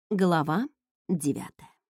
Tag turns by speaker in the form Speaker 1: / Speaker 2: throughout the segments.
Speaker 1: Глава 9.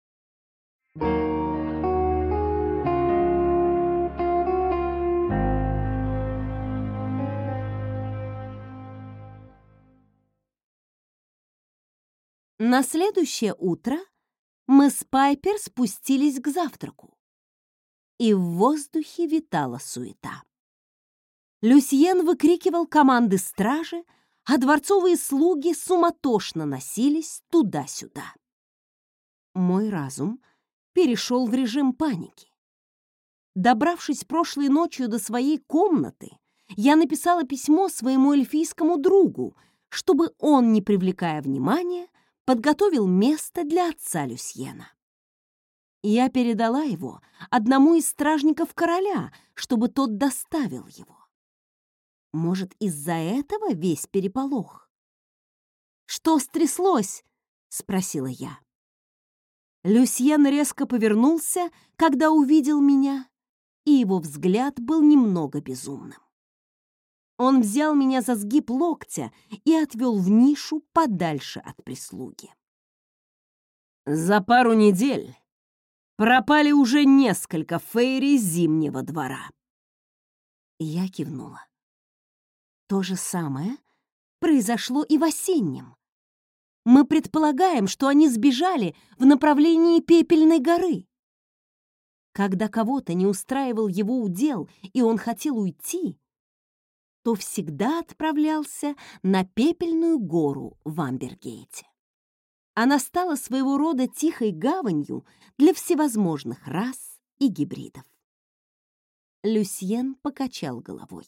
Speaker 1: На следующее утро мы с Пайпер спустились к завтраку, и в воздухе витала суета. Люсьен выкрикивал команды стражи, а дворцовые слуги суматошно носились туда-сюда. Мой разум перешел в режим паники. Добравшись прошлой ночью до своей комнаты, я написала письмо своему эльфийскому другу, чтобы он, не привлекая внимания, подготовил место для отца Люсьена. Я передала его одному из стражников короля, чтобы тот доставил его. Может, из-за этого весь переполох? «Что стряслось?» — спросила я. Люсьен резко повернулся, когда увидел меня, и его взгляд был немного безумным. Он взял меня за сгиб локтя и отвел в нишу подальше от прислуги. «За пару недель пропали уже несколько фейри Зимнего двора». Я кивнула. То же самое произошло и в Осеннем. Мы предполагаем, что они сбежали в направлении Пепельной горы. Когда кого-то не устраивал его удел, и он хотел уйти, то всегда отправлялся на Пепельную гору в Амбергейте. Она стала своего рода тихой гаванью для всевозможных рас и гибридов. Люсьен покачал головой.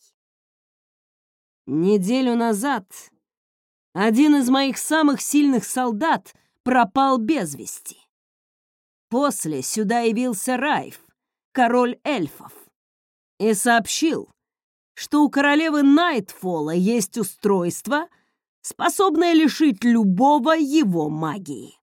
Speaker 1: «Неделю назад один из моих самых сильных солдат пропал без вести. После сюда явился Райф, король эльфов, и сообщил, что у королевы Найтфолла есть устройство, способное лишить любого его магии».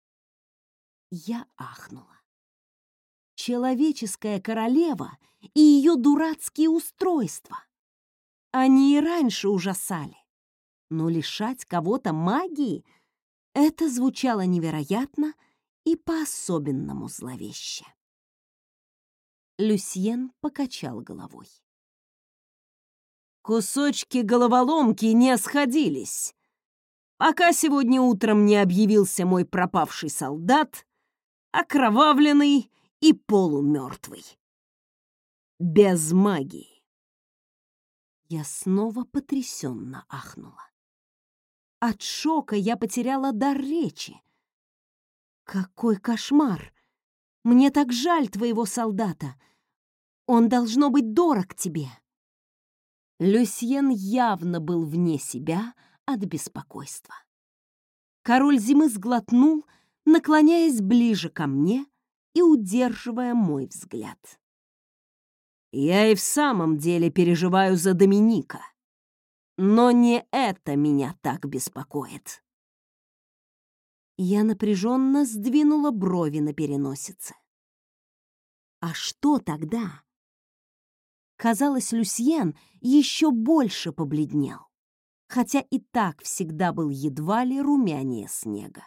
Speaker 1: Я ахнула. Человеческая королева и ее дурацкие устройства. Они и раньше ужасали. Но лишать кого-то магии — это звучало невероятно и по-особенному зловеще. Люсьен покачал головой. Кусочки головоломки не сходились, пока сегодня утром не объявился мой пропавший солдат, окровавленный и полумертвый. Без магии. Я снова потрясенно ахнула. От шока я потеряла дар речи. Какой кошмар! Мне так жаль твоего солдата. Он должно быть дорог тебе. Люсьен явно был вне себя от беспокойства. Король зимы сглотнул, наклоняясь ближе ко мне и удерживая мой взгляд. Я и в самом деле переживаю за Доминика, но не это меня так беспокоит. Я напряженно сдвинула брови на переносице. А что тогда? Казалось, Люсьен еще больше побледнел, хотя и так всегда был едва ли румянее снега.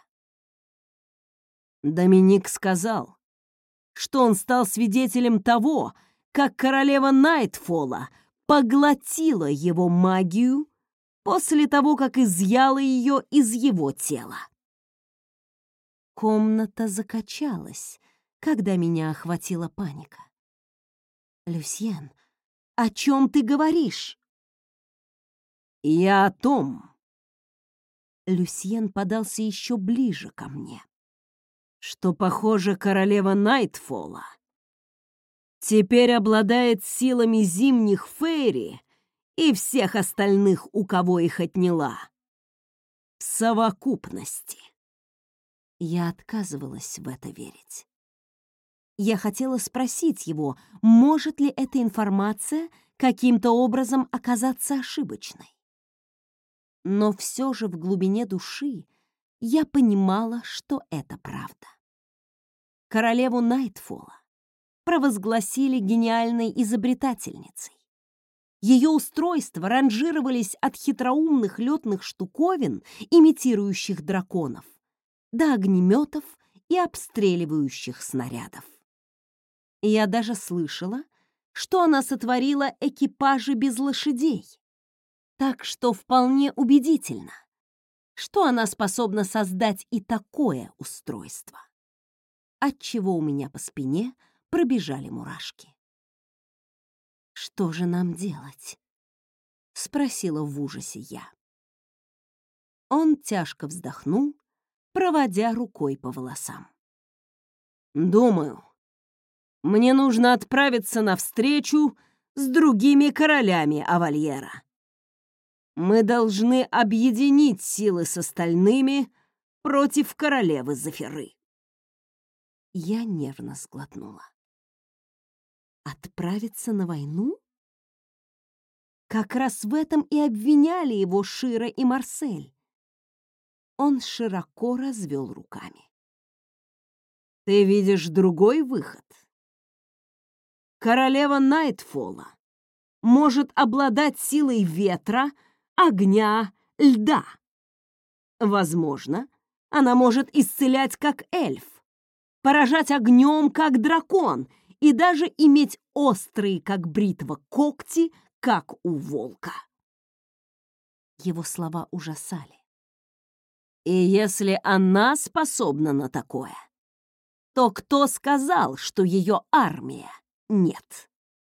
Speaker 1: Доминик сказал, что он стал свидетелем того, как королева Найтфолла поглотила его магию после того, как изъяла ее из его тела. Комната закачалась, когда меня охватила паника. «Люсьен, о чем ты говоришь?» «Я о том...» Люсьен подался еще ближе ко мне. «Что, похоже, королева Найтфолла теперь обладает силами зимних фейри и всех остальных, у кого их отняла, в совокупности». Я отказывалась в это верить. Я хотела спросить его, может ли эта информация каким-то образом оказаться ошибочной. Но все же в глубине души я понимала, что это правда. Королеву Найтфолла провозгласили гениальной изобретательницей. Ее устройства ранжировались от хитроумных летных штуковин, имитирующих драконов, до огнеметов и обстреливающих снарядов. Я даже слышала, что она сотворила экипажи без лошадей, так что вполне убедительно, что она способна создать и такое устройство, отчего у меня по спине пробежали мурашки. «Что же нам делать?» — спросила в ужасе я. Он тяжко вздохнул, проводя рукой по волосам. «Думаю, мне нужно отправиться навстречу с другими королями Авальера. Мы должны объединить силы с остальными против королевы Зефиры». Я нервно сглотнула. Отправиться на войну? Как раз в этом и обвиняли его Шира и Марсель. Он широко развел руками. Ты видишь другой выход? Королева Найтфолла может обладать силой ветра, огня, льда. Возможно, она может исцелять как эльф, поражать огнем как дракон и даже иметь острые, как бритва, когти, как у волка. Его слова ужасали. И если она способна на такое, то кто сказал, что ее армия нет?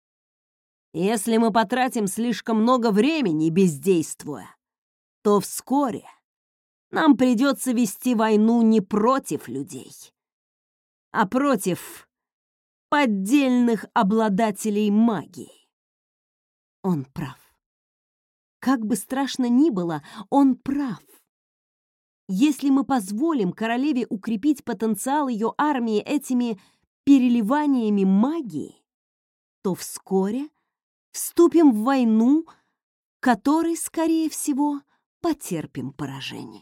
Speaker 1: Если мы потратим слишком много времени, бездействуя, то вскоре нам придется вести войну не против людей, а против поддельных обладателей магии. Он прав. Как бы страшно ни было, он прав. Если мы позволим королеве укрепить потенциал ее армии этими переливаниями магии, то вскоре вступим в войну, которой, скорее всего, потерпим поражение.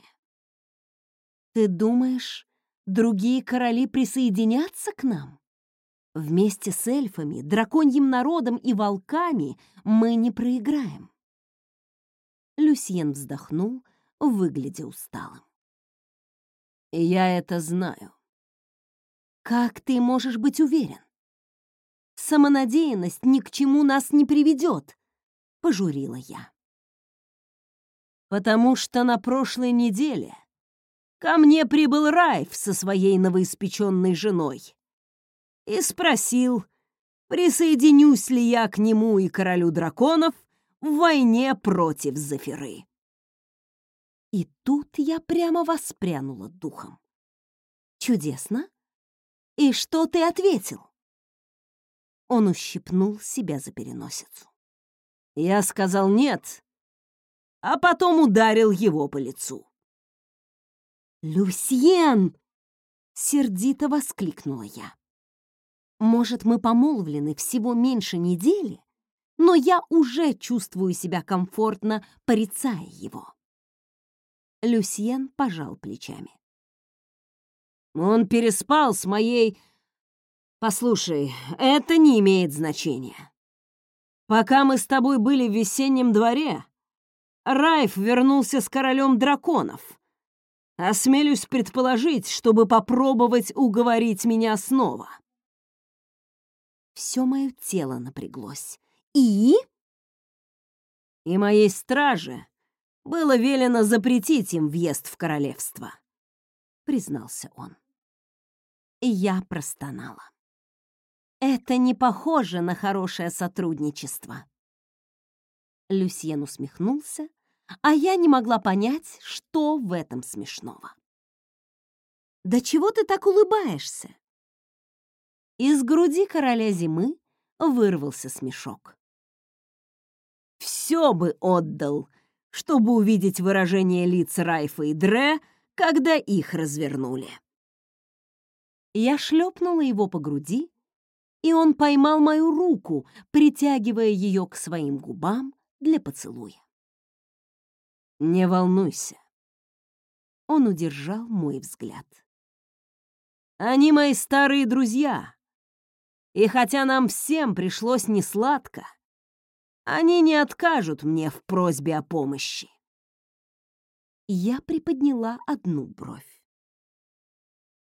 Speaker 1: Ты думаешь, другие короли присоединятся к нам? Вместе с эльфами, драконьим народом и волками мы не проиграем. Люсьен вздохнул, выглядя усталым. Я это знаю. Как ты можешь быть уверен? Самонадеянность ни к чему нас не приведет, пожурила я. Потому что на прошлой неделе ко мне прибыл Райф со своей новоиспеченной женой и спросил, присоединюсь ли я к нему и королю драконов в войне против Зефиры. И тут я прямо воспрянула духом. Чудесно. И что ты ответил? Он ущипнул себя за переносицу. Я сказал нет, а потом ударил его по лицу. «Люсьен!» — сердито воскликнула я. «Может, мы помолвлены всего меньше недели, но я уже чувствую себя комфортно, порицая его». Люсьен пожал плечами. «Он переспал с моей... Послушай, это не имеет значения. Пока мы с тобой были в весеннем дворе, Райф вернулся с королем драконов. Осмелюсь предположить, чтобы попробовать уговорить меня снова». Все мое тело напряглось. И моей страже было велено запретить им въезд в королевство, признался он. И я простонала. Это не похоже на хорошее сотрудничество. Люсьен усмехнулся, а я не могла понять, что в этом смешного. «Да чего ты так улыбаешься?» Из груди короля зимы вырвался смешок. «Все бы отдал, чтобы увидеть выражение лиц Райфа и Дре, когда их развернули». Я шлепнула его по груди, и он поймал мою руку, притягивая ее к своим губам для поцелуя. «Не волнуйся». Он удержал мой взгляд. «Они мои старые друзья, и хотя нам всем пришлось несладко, они не откажут мне в просьбе о помощи». Я приподняла одну бровь.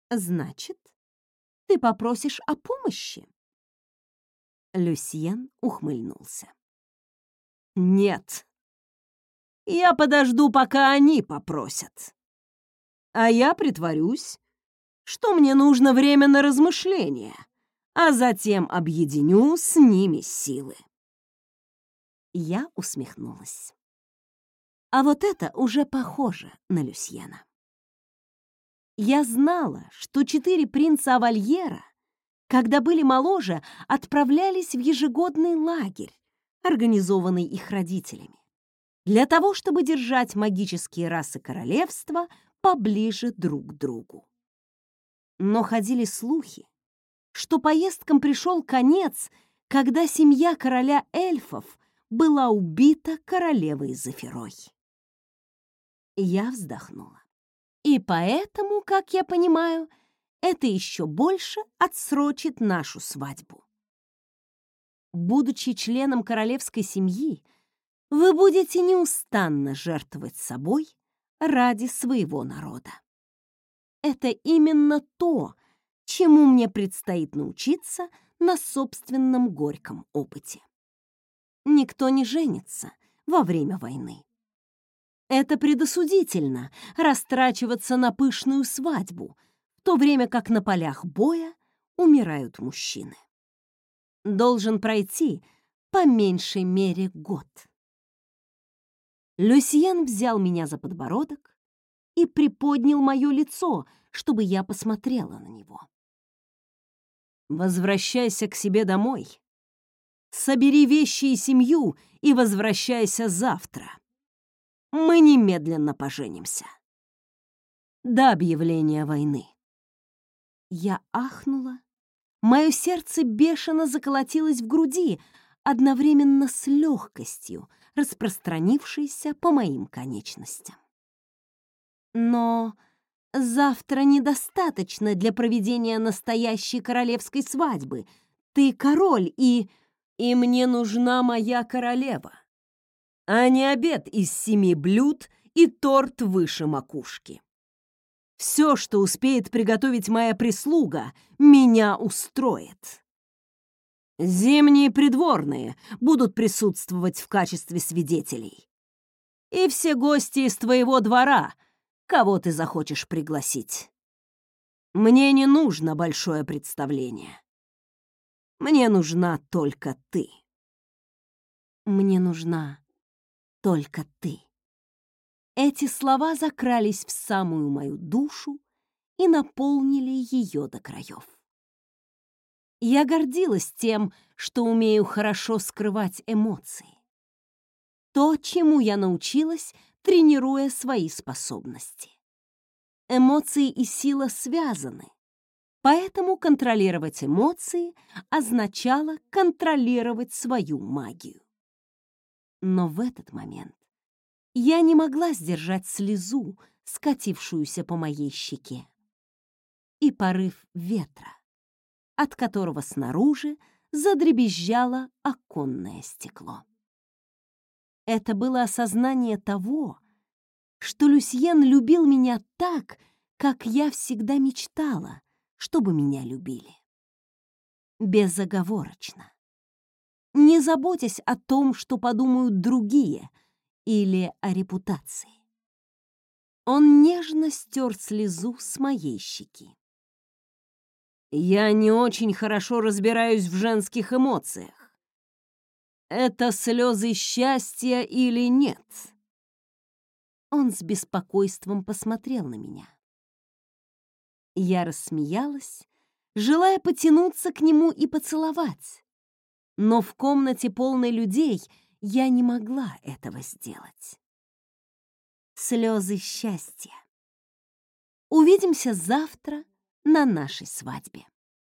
Speaker 1: Значит, ты попросишь о помощи? Люсьен ухмыльнулся. Нет, я подожду, пока они попросят. А я притворюсь, что мне нужно время на размышление, а затем объединю с ними силы. Я усмехнулась. А вот это уже похоже на Люсьена. Я знала, что 4 принца Авальера, когда были моложе, отправлялись в ежегодный лагерь, организованный их родителями, для того, чтобы держать магические расы королевства поближе друг к другу. Но ходили слухи, что поездкам пришел конец, когда семья короля эльфов была убита королевой Зефирой. Я вздохнула. И поэтому, как я понимаю, это еще больше отсрочит нашу свадьбу. Будучи членом королевской семьи, вы будете неустанно жертвовать собой ради своего народа. Это именно то, чему мне предстоит научиться на собственном горьком опыте. Никто не женится во время войны. Это предосудительно растрачиваться на пышную свадьбу, в то время как на полях боя умирают мужчины. Должен пройти по меньшей мере год. Люсьен взял меня за подбородок и приподнял мое лицо, чтобы я посмотрела на него. «Возвращайся к себе домой. Собери вещи и семью и возвращайся завтра. Мы немедленно поженимся. До объявления войны». Я ахнула. Мое сердце бешено заколотилось в груди, одновременно с легкостью, распространившейся по моим конечностям. Но завтра недостаточно для проведения настоящей королевской свадьбы. Ты король, и мне нужна моя королева, а не обед из 7 блюд и торт выше макушки. Все, что успеет приготовить моя прислуга, меня устроит. Зимние придворные будут присутствовать в качестве свидетелей. И все гости из твоего двора, кого ты захочешь пригласить. Мне не нужно большое представление. Мне нужна только ты. Мне нужна только ты. Эти слова закрались в самую мою душу и наполнили ее до краев. Я гордилась тем, что умею хорошо скрывать эмоции. То, чему я научилась, тренируя свои способности. Эмоции и сила связаны, поэтому контролировать эмоции означало контролировать свою магию. Но в этот момент я не могла сдержать слезу, скатившуюся по моей щеке, и порыв ветра, от которого снаружи задребезжало оконное стекло. Это было осознание того, что Люсьен любил меня так, как я всегда мечтала, чтобы меня любили. Безоговорочно. Не заботясь о том, что подумают другие, или о репутации. Он нежно стер слезу с моей щеки. Я не очень хорошо разбираюсь в женских эмоциях. Это слезы счастья или нет? Он с беспокойством посмотрел на меня. Я рассмеялась, желая потянуться к нему и поцеловать. Но в комнате полной людей я не могла этого сделать. Слезы счастья. Увидимся завтра на нашей свадьбе.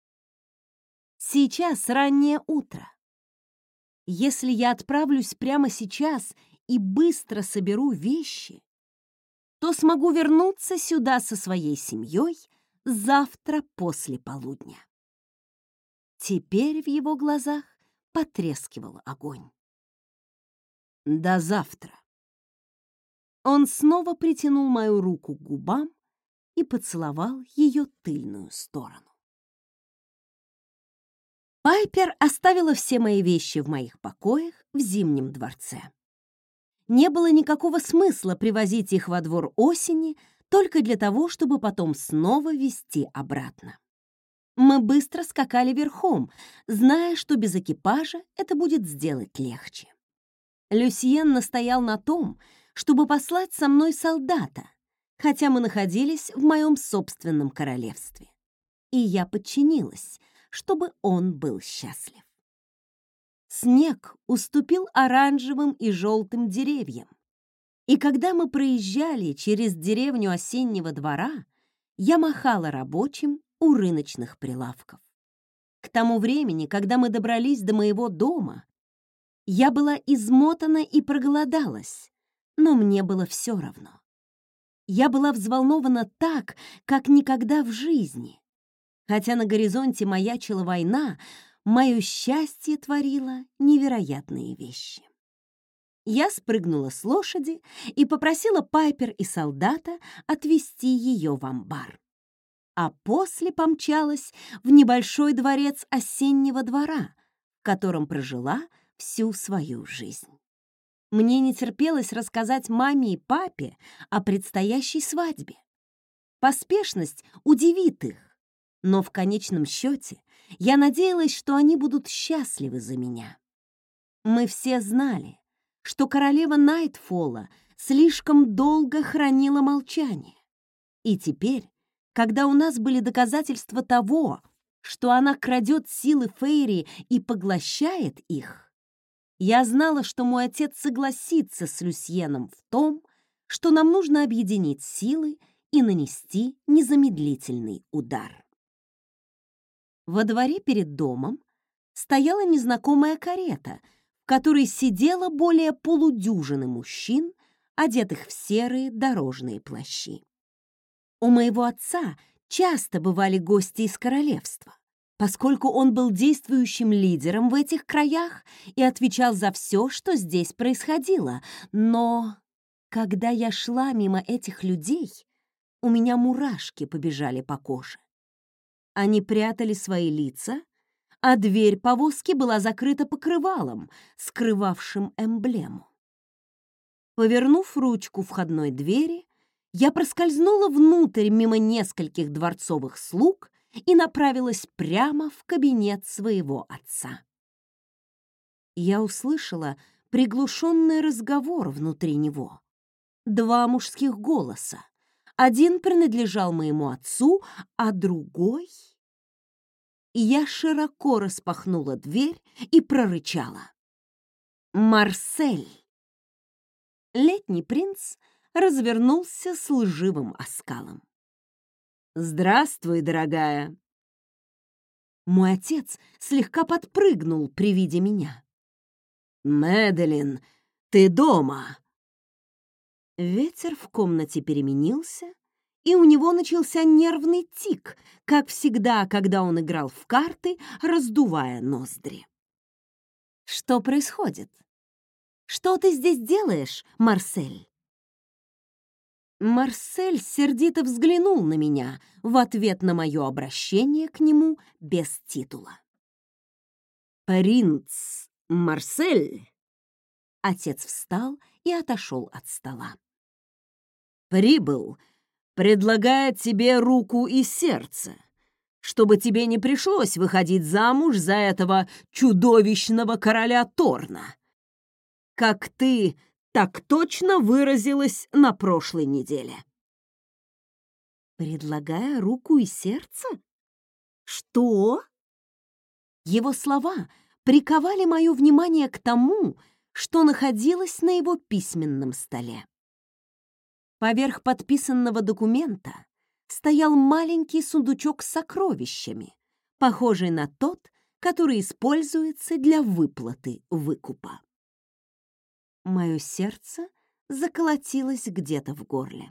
Speaker 1: Сейчас раннее утро. Если я отправлюсь прямо сейчас и быстро соберу вещи, то смогу вернуться сюда со своей семьей завтра после полудня. Теперь в его глазах потрескивал огонь. До завтра. Он снова притянул мою руку к губам и поцеловал ее тыльную сторону. Пайпер оставила все мои вещи в моих покоях в Зимнем дворце. Не было никакого смысла привозить их во двор осени только для того, чтобы потом снова везти обратно. Мы быстро скакали верхом, зная, что без экипажа это будет сделать легче. Люсьен настоял на том, чтобы послать со мной солдата, хотя мы находились в моем собственном королевстве. И я подчинилась, чтобы он был счастлив. Снег уступил оранжевым и желтым деревьям, и когда мы проезжали через деревню осеннего двора, я махала рабочим у рыночных прилавков. К тому времени, когда мы добрались до моего дома, я была измотана и проголодалась, но мне было все равно. Я была взволнована так, как никогда в жизни. Хотя на горизонте маячила война, мое счастье творило невероятные вещи. Я спрыгнула с лошади и попросила Пайпер и солдата отвезти ее в амбар. А после помчалась в небольшой дворец осеннего двора, в котором прожила всю свою жизнь. Мне не терпелось рассказать маме и папе о предстоящей свадьбе. Поспешность удивит их, но в конечном счете я надеялась, что они будут счастливы за меня. Мы все знали, что королева Найтфолла слишком долго хранила молчание. И теперь, когда у нас были доказательства того, что она крадет силы Фейри и поглощает их, я знала, что мой отец согласится с Люсьеном в том, что нам нужно объединить силы и нанести незамедлительный удар. Во дворе перед домом стояла незнакомая карета, в которой сидело более полудюжины мужчин, одетых в серые дорожные плащи. У моего отца часто бывали гости из королевства, поскольку он был действующим лидером в этих краях и отвечал за все, что здесь происходило. Но когда я шла мимо этих людей, у меня мурашки побежали по коже. Они прятали свои лица, а дверь повозки была закрыта покрывалом, скрывавшим эмблему. Повернув ручку входной двери, я проскользнула внутрь мимо нескольких дворцовых слуг и направилась прямо в кабинет своего отца. Я услышала приглушенный разговор внутри него. Два мужских голоса. Один принадлежал моему отцу, а другой... Я широко распахнула дверь и прорычала: «Марсель!» Летний принц развернулся с лживым оскалом. «Здравствуй, дорогая!» Мой отец слегка подпрыгнул при виде меня. «Мэдалин, ты дома!» Ветер в комнате переменился, и у него начался нервный тик, как всегда, когда он играл в карты, раздувая ноздри. «Что происходит? Что ты здесь делаешь, Марсель?» Марсель сердито взглянул на меня в ответ на мое обращение к нему без титула. «Принц Марсель!» Отец встал и отошел от стола. «Прибыл, предлагая тебе руку и сердце, чтобы тебе не пришлось выходить замуж за этого чудовищного короля Торна, как ты так точно выразилась на прошлой неделе». «Предлагая руку и сердце? Что?» Его слова приковали мое внимание к тому, что находилось на его письменном столе. Поверх подписанного документа стоял маленький сундучок с сокровищами, похожий на тот, который используется для выплаты выкупа. Мое сердце заколотилось где-то в горле.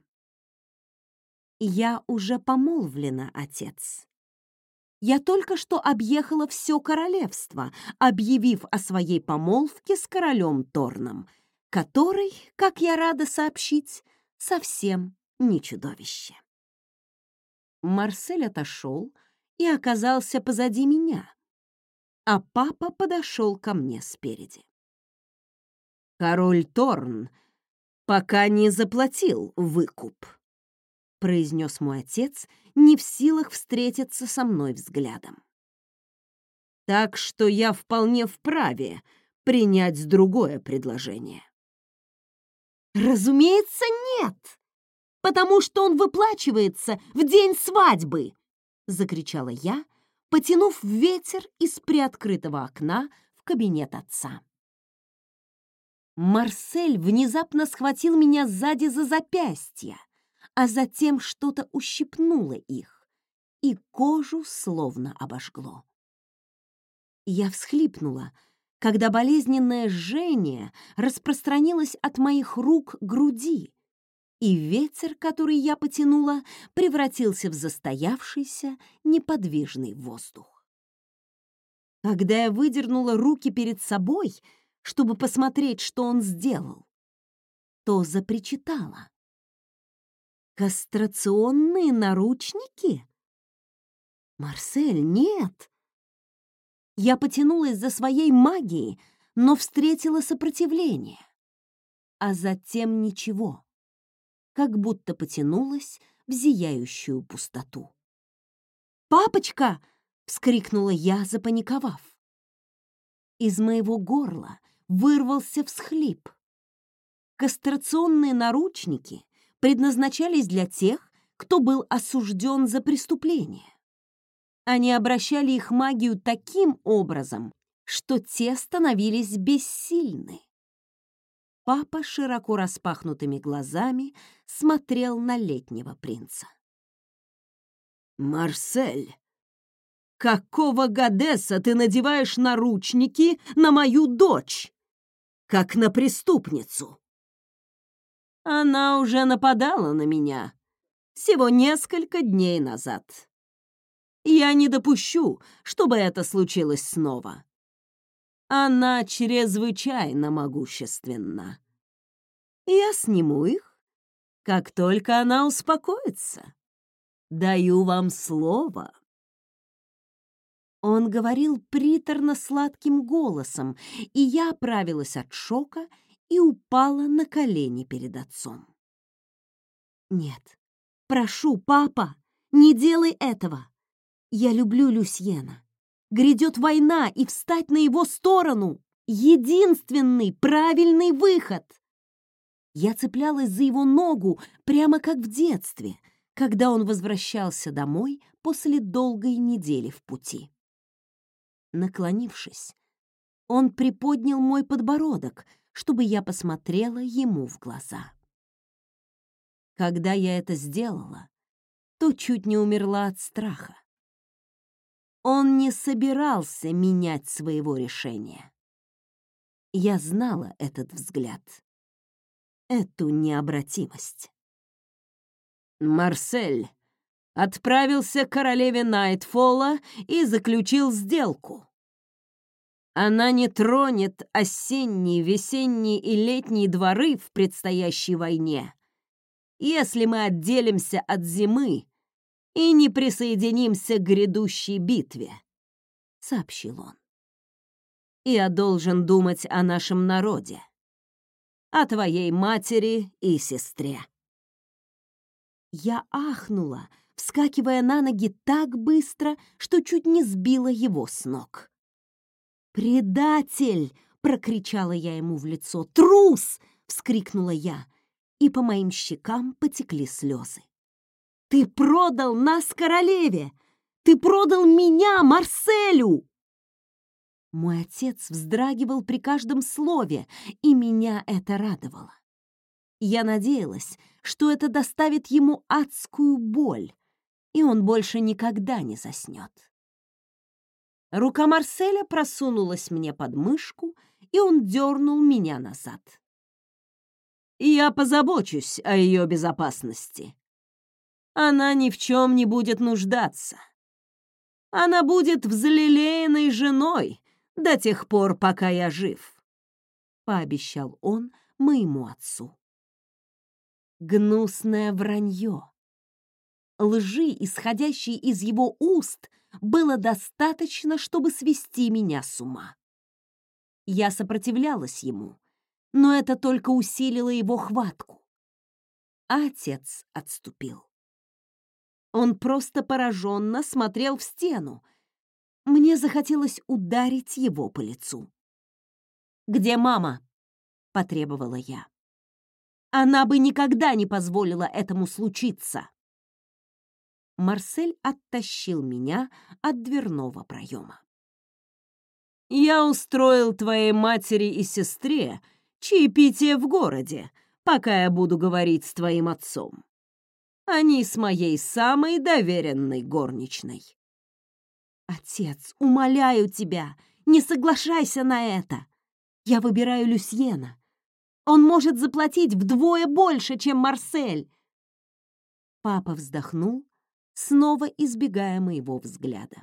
Speaker 1: «Я уже помолвлена, отец. Я только что объехала все королевство, объявив о своей помолвке с королем Торном, который, как я рада сообщить, совсем не чудовище». Марсель отошел и оказался позади меня, а папа подошел ко мне спереди. «Король Торн пока не заплатил выкуп», — произнес мой отец, не в силах встретиться со мной взглядом. «Так что я вполне вправе принять другое предложение». «Разумеется, нет, потому что он выплачивается в день свадьбы!» — закричала я, потянув ветер из приоткрытого окна в кабинет отца. Марсель внезапно схватил меня сзади за запястье, а затем что-то ущипнуло их, и кожу словно обожгло. Я всхлипнула, когда болезненное жжение распространилось от моих рук к груди, и ветер, который я потянула, превратился в застоявшийся, неподвижный воздух. Когда я выдернула руки перед собой, чтобы посмотреть, что он сделал, то запричитала. «Кастрационные наручники? Марсель, нет!» Я потянулась за своей магией, но встретила сопротивление. А затем ничего, как будто потянулась в зияющую пустоту. «Папочка!» — вскрикнула я, запаниковав. Из моего горла вырвался всхлип. Кастрационные наручники предназначались для тех, кто был осужден за преступление. Они обращали их магию таким образом, что те становились бессильны. Папа широко распахнутыми глазами смотрел на летнего принца. «Марсель, какого гадеса ты надеваешь наручники на мою дочь, как на преступницу?» «Она уже нападала на меня всего несколько дней назад. Я не допущу, чтобы это случилось снова. Она чрезвычайно могущественна. Я сниму их, как только она успокоится. Даю вам слово». Он говорил приторно-сладким голосом, и я оправилась от шока и упала на колени перед отцом. «Нет, прошу, папа, не делай этого. Я люблю Люсьена. Грядет война, и встать на его сторону — единственный правильный выход». Я цеплялась за его ногу, прямо как в детстве, когда он возвращался домой после долгой недели в пути. Наклонившись, он приподнял мой подбородок, чтобы я посмотрела ему в глаза. Когда я это сделала, то чуть не умерла от страха. Он не собирался менять своего решения. Я знала этот взгляд, эту необратимость. Марсель отправился к королеве Найтфолла и заключил сделку. Она не тронет осенние, весенние и летние дворы в предстоящей войне, если мы отделимся от зимы и не присоединимся к грядущей битве, — сообщил он. Я должен думать о нашем народе, о твоей матери и сестре. Я ахнула, вскакивая на ноги так быстро, что чуть не сбила его с ног. «Предатель!» — прокричала я ему в лицо. «Трус!» — вскрикнула я, и по моим щекам потекли слезы. «Ты продал нас королеве! Ты продал меня Марселю!» Мой отец вздрагивал при каждом слове, и меня это радовало. Я надеялась, что это доставит ему адскую боль, и он больше никогда не заснет. Рука Марселя просунулась мне под мышку, и он дернул меня назад. «Я позабочусь о ее безопасности. Она ни в чем не будет нуждаться. Она будет взлелеянной женой до тех пор, пока я жив», — пообещал он моему отцу. Гнусное вранье. Лжи, исходящей из его уст, было достаточно, чтобы свести меня с ума. Я сопротивлялась ему, но это только усилило его хватку. А отец отступил. Он просто пораженно смотрел в стену. Мне захотелось ударить его по лицу. «Где мама?» — потребовала я. «Она бы никогда не позволила этому случиться!» Марсель оттащил меня от дверного проема. «Я устроил твоей матери и сестре чаепитие в городе, пока я буду говорить с твоим отцом. Они с моей самой доверенной горничной». «Отец, умоляю тебя, не соглашайся на это. Я выбираю Люсьена. Он может заплатить вдвое больше, чем Марсель». Папа вздохнул, снова избегая моего взгляда.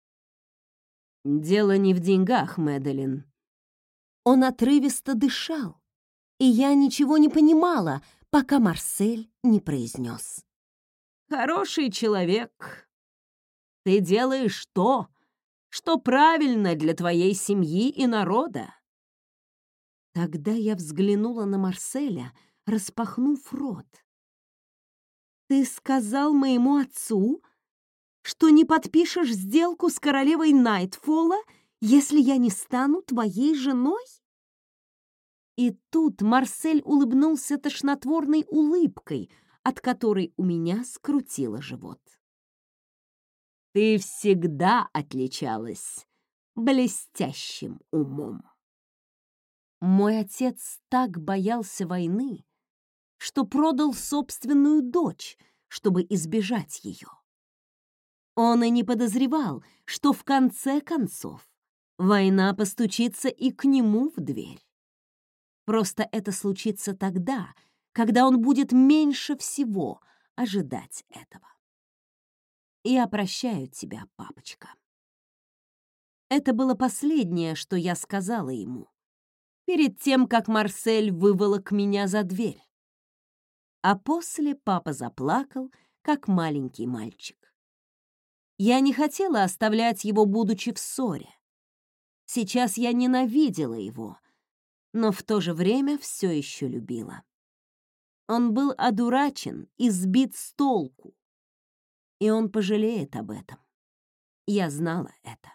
Speaker 1: «Дело не в деньгах, Мэдалин». Он отрывисто дышал, и я ничего не понимала, пока Марсель не произнес. «Хороший человек. Ты делаешь то, что правильно для твоей семьи и народа». Тогда я взглянула на Марселя, распахнув рот. «Ты сказал моему отцу, что не подпишешь сделку с королевой Найтфолла, если я не стану твоей женой?» И тут Марсель улыбнулся тошнотворной улыбкой, от которой у меня скрутило живот. «Ты всегда отличалась блестящим умом». Мой отец так боялся войны, что продал собственную дочь, чтобы избежать ее. Он и не подозревал, что в конце концов война постучится и к нему в дверь. Просто это случится тогда, когда он будет меньше всего ожидать этого. «Я прощаю тебя, папочка». Это было последнее, что я сказала ему, перед тем, как Марсель выволок меня за дверь. А после папа заплакал, как маленький мальчик. Я не хотела оставлять его, будучи в ссоре. Сейчас я ненавидела его, но в то же время все еще любила. Он был одурачен и сбит с толку, и он пожалеет об этом. Я знала это.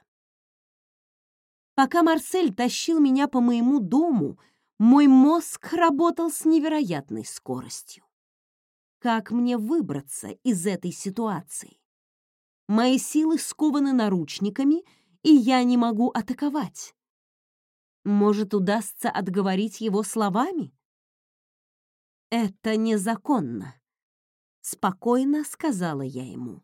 Speaker 1: Пока Марсель тащил меня по моему дому, мой мозг работал с невероятной скоростью. Как мне выбраться из этой ситуации? Мои силы скованы наручниками, и я не могу атаковать. Может, удастся отговорить его словами? «Это незаконно», — спокойно сказала я ему.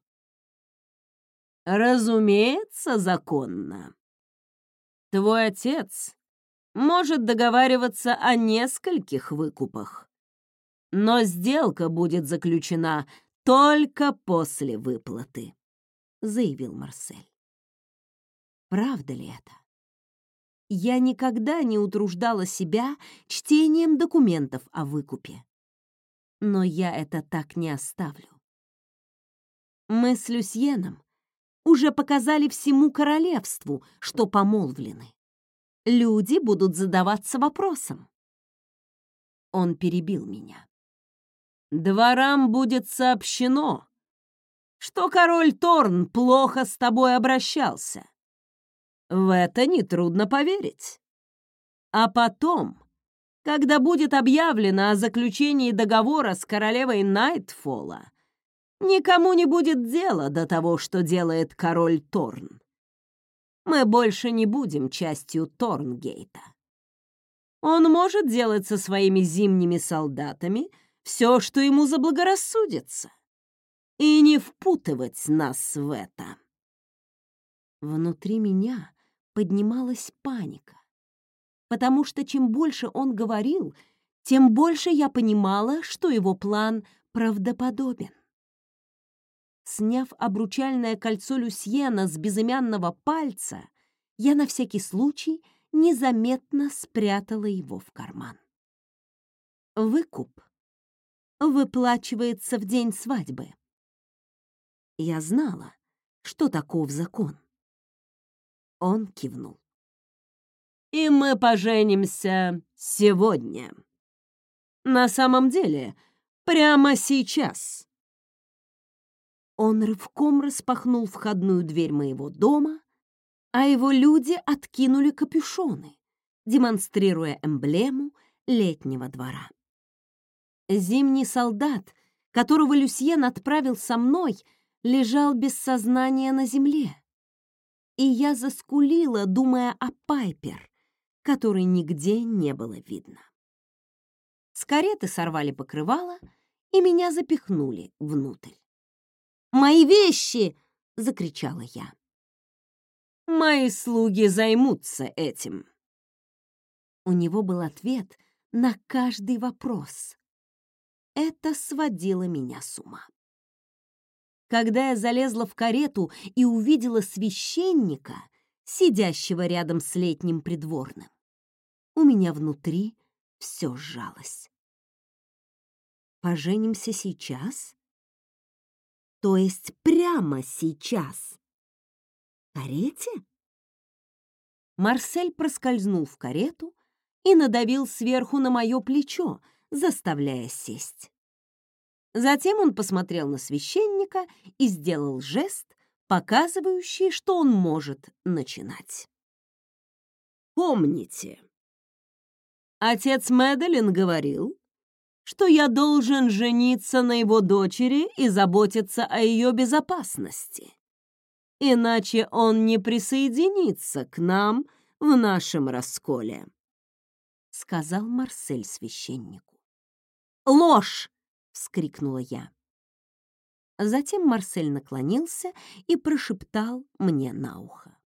Speaker 1: «Разумеется, законно. Твой отец может договариваться о нескольких выкупах, но сделка будет заключена только после выплаты», — заявил Марсель. Правда ли это? Я никогда не утруждала себя чтением документов о выкупе. Но я это так не оставлю. Мы с Люсьеном уже показали всему королевству, что помолвлены. Люди будут задаваться вопросом. Он перебил меня. «Дворам будет сообщено, что король Торн плохо с тобой обращался. В это нетрудно поверить. А потом, когда будет объявлено о заключении договора с королевой Найтфолла, никому не будет дела до того, что делает король Торн. Мы больше не будем частью Торнгейта. Он может делать со своими зимними солдатами все, что ему заблагорассудится, и не впутывать нас в это». Внутри меня поднималась паника, потому что чем больше он говорил, тем больше я понимала, что его план правдоподобен. Сняв обручальное кольцо Люсьена с безымянного пальца, я на всякий случай незаметно спрятала его в карман. Выкуп выплачивается в день свадьбы. Я знала, что таков закон. Он кивнул. «И мы поженимся сегодня. На самом деле, прямо сейчас». Он рывком распахнул входную дверь моего дома, а его люди откинули капюшоны, демонстрируя эмблему летнего двора. Зимний солдат, которого Люсьен отправил со мной, лежал без сознания на земле. И я заскулила, думая о Пайпер, которой нигде не было видно. С кареты сорвали покрывало, и меня запихнули внутрь. «Мои вещи!» — закричала я. «Мои слуги займутся этим». У него был ответ на каждый вопрос. Это сводило меня с ума. Когда я залезла в карету и увидела священника, сидящего рядом с летним придворным, у меня внутри все сжалось. Поженимся сейчас? То есть прямо сейчас? В карете? Марсель проскользнул в карету и надавил сверху на мое плечо, заставляя сесть. Затем он посмотрел на священника и сделал жест, показывающий, что он может начинать. «Помните, отец Мэдалин говорил, что я должен жениться на его дочери и заботиться о ее безопасности, иначе он не присоединится к нам в нашем расколе», — сказал Марсель священнику. «Ложь!» — вскрикнула я. Затем Марсель наклонился и прошептал мне на ухо: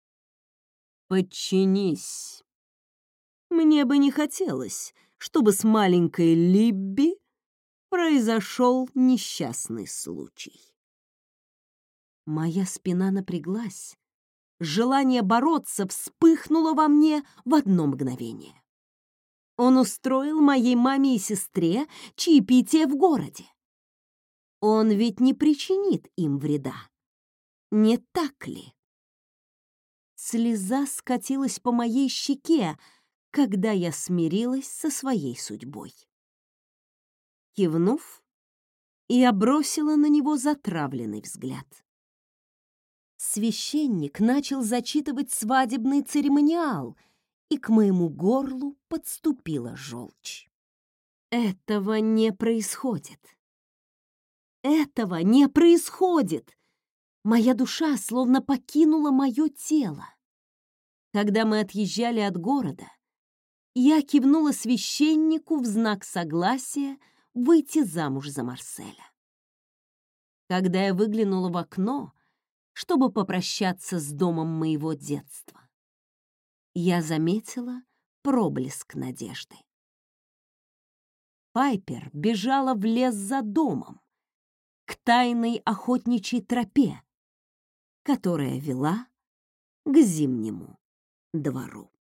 Speaker 1: «Подчинись. Мне бы не хотелось, чтобы с маленькой Либби произошел несчастный случай». Моя спина напряглась. Желание бороться вспыхнуло во мне в одно мгновение. Он устроил моей маме и сестре чаепитие в городе. Он ведь не причинит им вреда. Не так ли? Слеза скатилась по моей щеке, когда я смирилась со своей судьбой. Кивнув, я бросила на него затравленный взгляд. Священник начал зачитывать свадебный церемониал, и к моему горлу подступила желчь. Этого не происходит. Этого не происходит. Моя душа словно покинула мое тело. Когда мы отъезжали от города, я кивнула священнику в знак согласия выйти замуж за Марселя. Когда я выглянула в окно, чтобы попрощаться с домом моего детства, я заметила проблеск надежды. Пайпер бежала в лес за домом, к тайной охотничьей тропе, которая вела к Зимнему двору.